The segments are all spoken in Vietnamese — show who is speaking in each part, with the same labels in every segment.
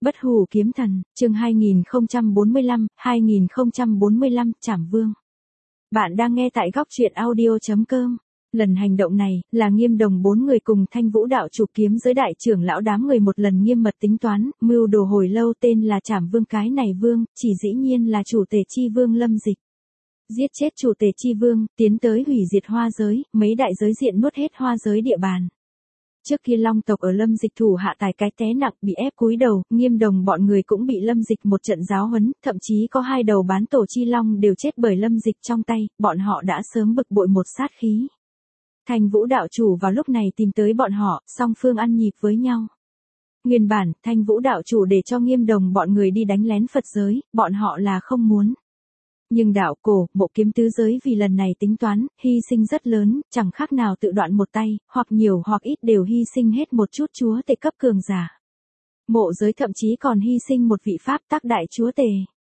Speaker 1: Bất hủ kiếm thần, chương 2045, Trảm Vương. Bạn đang nghe tại góc truyện audio.com. Lần hành động này, là Nghiêm Đồng 4 người cùng Thanh Vũ đạo chủ kiếm giới đại trưởng lão đám người một lần nghiêm mật tính toán, mưu đồ hồi lâu tên là Trảm Vương. Cái này vương, chỉ dĩ nhiên là chủ tể chi vương Lâm Dịch. Giết chết chủ tể chi vương, tiến tới hủy diệt hoa giới, mấy đại giới diện nuốt hết hoa giới địa bàn. Trước kia Long tộc ở Lâm Dịch thủ hạ tài cái té nặng bị ép cúi đầu, Nghiêm Đồng bọn người cũng bị Lâm Dịch một trận giáo huấn, thậm chí có 2 đầu bán tổ chi long đều chết bởi Lâm Dịch trong tay, bọn họ đã sớm bực bội một sát khí. Thanh Vũ đạo chủ vào lúc này tìm tới bọn họ, song phương ăn nhịp với nhau. Nguyên bản, Thanh Vũ đạo chủ để cho Nghiêm Đồng bọn người đi đánh lén Phật giới, bọn họ là không muốn. Nhưng đạo cổ, mộ kiếm tứ giới vì lần này tính toán, hy sinh rất lớn, chẳng khác nào tự đoạn một tay, hoặc nhiều hoặc ít đều hy sinh hết một chút chúa tể cấp cường giả. Mộ giới thậm chí còn hy sinh một vị pháp tắc đại chúa tể.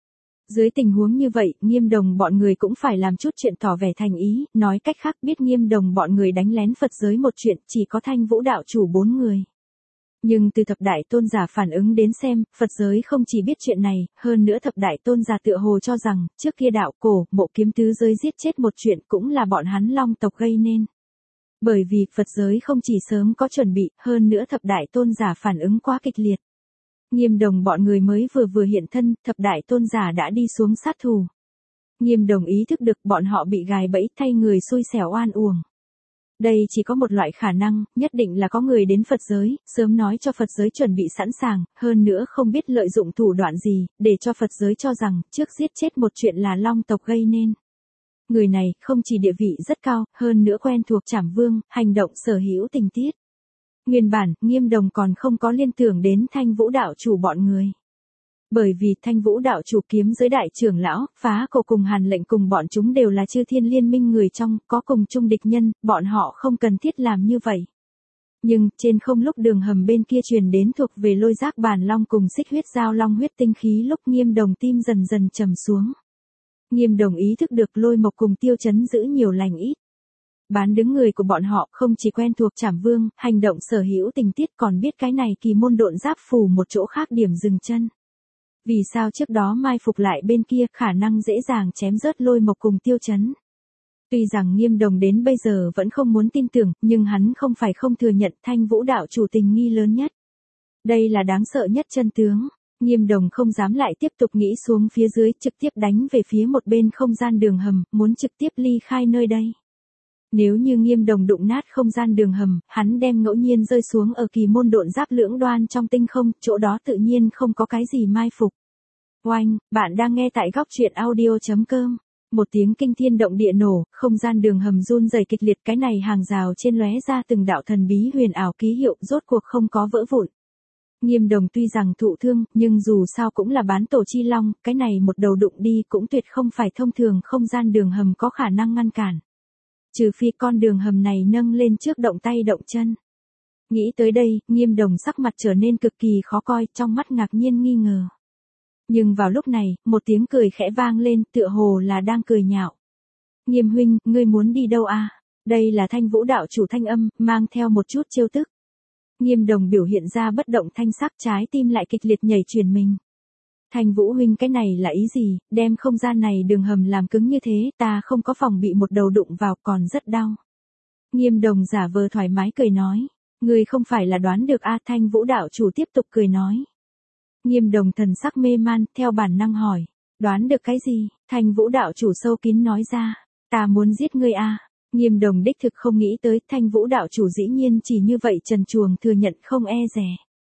Speaker 1: Dưới tình huống như vậy, Nghiêm Đồng bọn người cũng phải làm chút chuyện tỏ vẻ thành ý, nói cách khác biết Nghiêm Đồng bọn người đánh lén Phật giới một chuyện, chỉ có Thanh Vũ đạo chủ 4 người. Nhưng từ thập đại tôn giả phản ứng đến xem, Phật giới không chỉ biết chuyện này, hơn nữa thập đại tôn giả tựa hồ cho rằng, trước kia đạo cổ, mộ kiếm tứ giới giết chết một chuyện cũng là bọn hắn Long tộc gây nên. Bởi vì Phật giới không chỉ sớm có chuẩn bị, hơn nữa thập đại tôn giả phản ứng quá kịch liệt. Nghiêm Đồng bọn người mới vừa hiện thân, thập đại tôn giả đã đi xuống sát thủ. Nghiêm Đồng ý thức được bọn họ bị gài bẫy thay người xui xẻo oan uổng. Đây chỉ có một loại khả năng, nhất định là có người đến Phật giới, sớm nói cho Phật giới chuẩn bị sẵn sàng, hơn nữa không biết lợi dụng thủ đoạn gì, để cho Phật giới cho rằng, trước giết chết một chuyện là Long tộc gây nên. Người này, không chỉ địa vị rất cao, hơn nữa quen thuộc Trảm Vương, hành động sở hữu tình tiết. Nguyên bản, Nghiêm Đồng còn không có liên tưởng đến Thanh Vũ đạo chủ bọn người. Bởi vì Thanh Vũ đạo chủ kiếm giới đại trưởng lão, Phá Cổ cùng Hàn Lệnh cùng bọn chúng đều là chư thiên liên minh người trong, có cùng chung địch nhân, bọn họ không cần thiết làm như vậy. Nhưng, trên không lúc đường hầm bên kia truyền đến thuộc về Lôi Giác Bản Long cùng Xích Huyết Giao Long huyết tinh khí lúc Nghiêm Đồng tim dần dần trầm xuống. Nghiêm Đồng ý thức được Lôi Mộc cùng Tiêu Chấn giữ nhiều lành ít. Bán đứng người của bọn họ không chỉ quen thuộc Trảm Vương, hành động sở hữu tình tiết còn biết cái này kỳ môn độn giáp phù một chỗ khác điểm dừng chân. Vì sao trước đó mai phục lại bên kia khả năng dễ dàng chém rớt Lôi Mộc cùng Tiêu Chấn. Tuy rằng Nghiêm Đồng đến bây giờ vẫn không muốn tin tưởng, nhưng hắn không phải không thừa nhận Thanh Vũ đạo chủ tình nghi lớn nhất. Đây là đáng sợ nhất chân tướng. Nghiêm Đồng không dám lại tiếp tục nghĩ xuống phía dưới, trực tiếp đánh về phía một bên không gian đường hầm, muốn trực tiếp ly khai nơi đây. Nếu như Nghiêm Đồng đụng nát không gian đường hầm, hắn đem ngẫu nhiên rơi xuống ở kỳ môn độn giáp lưỡng đoan trong tinh không, chỗ đó tự nhiên không có cái gì mai phục. Oanh, bạn đang nghe tại góc truyện audio.com. Một tiếng kinh thiên động địa nổ, không gian đường hầm run rẩy kịch liệt, cái này hàng rào trên lóe ra từng đạo thần bí huyền ảo ký hiệu, rốt cuộc không có vỡ vụn. Nghiêm Đồng tuy rằng thụ thương, nhưng dù sao cũng là bán tổ chi long, cái này một đầu đụng đi cũng tuyệt không phải thông thường không gian đường hầm có khả năng ngăn cản. Trừ phi con đường hầm này nâng lên trước động tay động chân. Nghĩ tới đây, Nghiêm Đồng sắc mặt trở nên cực kỳ khó coi, trong mắt ngạc nhiên nghi ngờ. Nhưng vào lúc này, một tiếng cười khẽ vang lên, tựa hồ là đang cười nhạo. Nghiêm huynh, ngươi muốn đi đâu à? Đây là Thanh Vũ đạo chủ thanh âm, mang theo một chút trêu tức. Nghiêm Đồng biểu hiện ra bất động thanh sắc, trái tim lại kịch liệt nhảy chuyển mình. Thanh Vũ huynh, cái này là ý gì, đem không gian này đường hầm làm cứng như thế, ta không có phòng bị một đầu đụng vào còn rất đau. Nghiêm Đồng giả vờ thoải mái cười nói, ngươi không phải là đoán được a? Thanh Vũ đạo chủ tiếp tục cười nói. Nghiêm Đồng thần sắc mê man, theo bản năng hỏi, đoán được cái gì? Thanh Vũ đạo chủ sâu kín nói ra, ta muốn giết ngươi a. Nghiêm Đồng đích thực không nghĩ tới, Thanh Vũ đạo chủ dĩ nhiên chỉ như vậy trần truồng thừa nhận không e dè.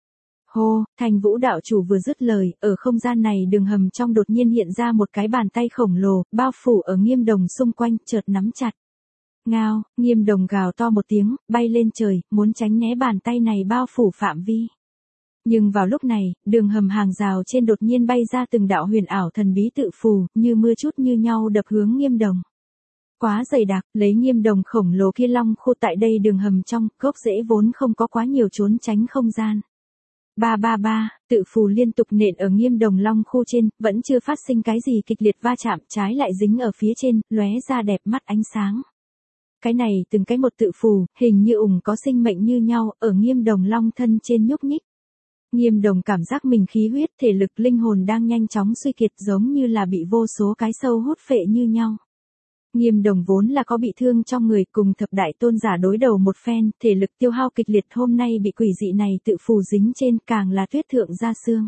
Speaker 1: Hô, Thanh Vũ đạo chủ vừa dứt lời, ở không gian này đường hầm trong đột nhiên hiện ra một cái bàn tay khổng lồ, bao phủ ở Nghiêm Đồng xung quanh, chợt nắm chặt. Ngao, Nghiêm Đồng gào to một tiếng, bay lên trời, muốn tránh né bàn tay này bao phủ phạm vi. Nhưng vào lúc này, đường hầm hàng rào trên đột nhiên bay ra từng đạo huyền ảo thần bí tự phù, như mưa chút như nhau đập hướng Nghiêm Đồng. Quá dày đặc, lấy Nghiêm Đồng khổng lồ kia long khu tại đây đường hầm trong, gốc rễ vốn không có quá nhiều trốn tránh không gian. Ba, tự phù liên tục nện ở Nghiêm Đồng long khu trên, vẫn chưa phát sinh cái gì kịch liệt va chạm, trái lại dính ở phía trên, lóe ra đẹp mắt ánh sáng. Cái này từng cái một tự phù, hình như ủng có sinh mệnh như nhau, ở Nghiêm Đồng long thân trên nhúc nhích. Nghiêm Đồng cảm giác mình khí huyết, thể lực, linh hồn đang nhanh chóng suy kiệt, giống như là bị vô số cái sâu hút phệ như nhau. Nghiêm Đồng vốn là có bị thương trong người, cùng thập đại tôn giả đối đầu một phen, thể lực tiêu hao kịch liệt, hôm nay bị quỷ dị này tự phù dính trên, càng là tuyết thượng ra xương.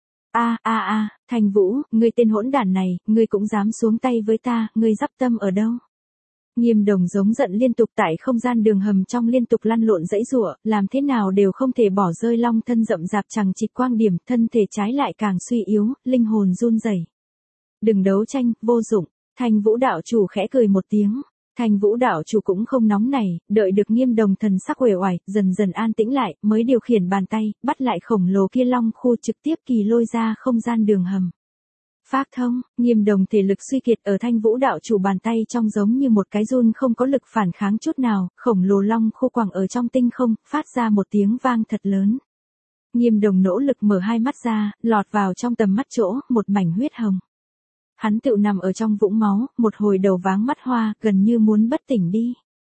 Speaker 1: Thanh Vũ, ngươi tên hỗn đản này, ngươi cũng dám xuống tay với ta, ngươi dắp tâm ở đâu? Nghiêm Đồng giống giận liên tục tại không gian đường hầm trong liên tục lăn lộn dãy giụa, làm thế nào đều không thể bỏ rơi long thân rậm rạp chằng chịt quang điểm, thân thể trái lại càng suy yếu, linh hồn run rẩy. Đừng đấu tranh, vô dụng. Thanh Vũ đạo chủ khẽ cười một tiếng. Thanh Vũ đạo chủ cũng không nóng nảy, đợi được Nghiêm Đồng thần sắc uể oải, dần dần an tĩnh lại, mới điều khiển bàn tay, bắt lại khổng lồ kia long khu, trực tiếp kỳ lôi ra không gian đường hầm. Phác thông, Nghiêm Đồng thể lực suy kiệt, ở Thanh Vũ đạo chủ bàn tay trong giống như một cái run không có lực phản kháng chút nào, khổng lồ long khu quẳng ở trong tinh không, phát ra một tiếng vang thật lớn. Nghiêm Đồng nỗ lực mở hai mắt ra, lọt vào trong tầm mắt chỗ, một mảnh huyết hồng. Hắn tựu nằm ở trong vũng máu, một hồi đầu váng mắt hoa, gần như muốn bất tỉnh đi.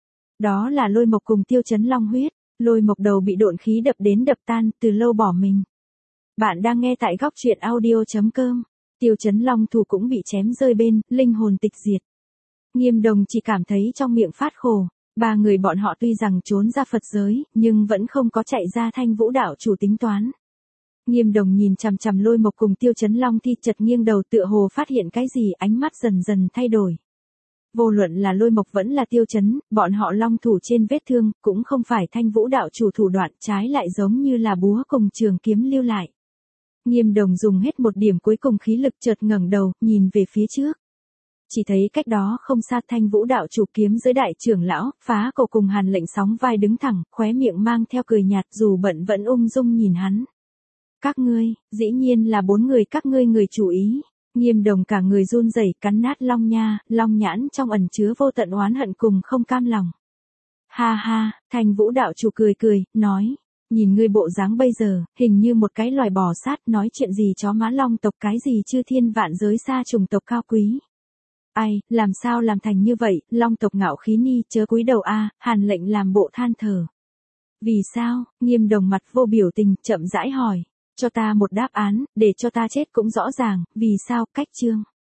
Speaker 1: Đó là Lôi Mộc cùng Tiêu Chấn Long huyết, Lôi Mộc đầu bị độn khí đập đến đập tan, từ lâu bỏ mình. Bạn đang nghe tại góc truyện audio.com. Tiêu Chấn Long thủ cũng bị chém rơi bên, linh hồn tịch diệt. Nghiêm Đồng chỉ cảm thấy trong miệng phát khổ. Ba người bọn họ tuy rằng trốn ra Phật giới, nhưng vẫn không có chạy ra Thanh Vũ đạo chủ tính toán. Nghiêm Đồng nhìn chằm chằm Lôi Mộc cùng Tiêu Chấn Long thi, chợt nghiêng đầu tựa hồ phát hiện cái gì, ánh mắt dần dần thay đổi. Vô luận là Lôi Mộc vẫn là Tiêu Chấn, bọn họ long thủ trên vết thương, cũng không phải Thanh Vũ đạo chủ thủ đoạn, trái lại giống như là búa cùng trường kiếm lưu lại. Nghiêm Đồng dùng hết một điểm cuối cùng khí lực, chợt ngẩng đầu, nhìn về phía trước. Chỉ thấy cách đó không xa Thanh Vũ đạo chủ kiếm dưới đại trưởng lão, Phá Cổ cùng Hàn Lệnh sóng vai đứng thẳng, khóe miệng mang theo cười nhạt, dù bận vẫn ung dung nhìn hắn. Các ngươi, dĩ nhiên là 4 người các ngươi người chủ ý. Nghiêm Đồng cả người run rẩy, cắn nát long nha, long nhãn trong ẩn chứa vô tận oán hận cùng không cam lòng. Ha ha, Thanh Vũ đạo chủ cười cười, nói. Nhìn ngươi bộ dáng bây giờ, hình như một cái loài bò sát, nói chuyện gì chó má long tộc, cái gì chư thiên vạn giới xa chủng tộc cao quý. Ai, làm sao làm thành như vậy, long tộc ngạo khí ni, chớ cúi đầu a. Hàn Lệnh làm bộ than thở. Vì sao? Nghiêm Đồng mặt vô biểu tình, chậm rãi hỏi. Cho ta một đáp án, để cho ta chết cũng rõ ràng, vì sao, cách chương.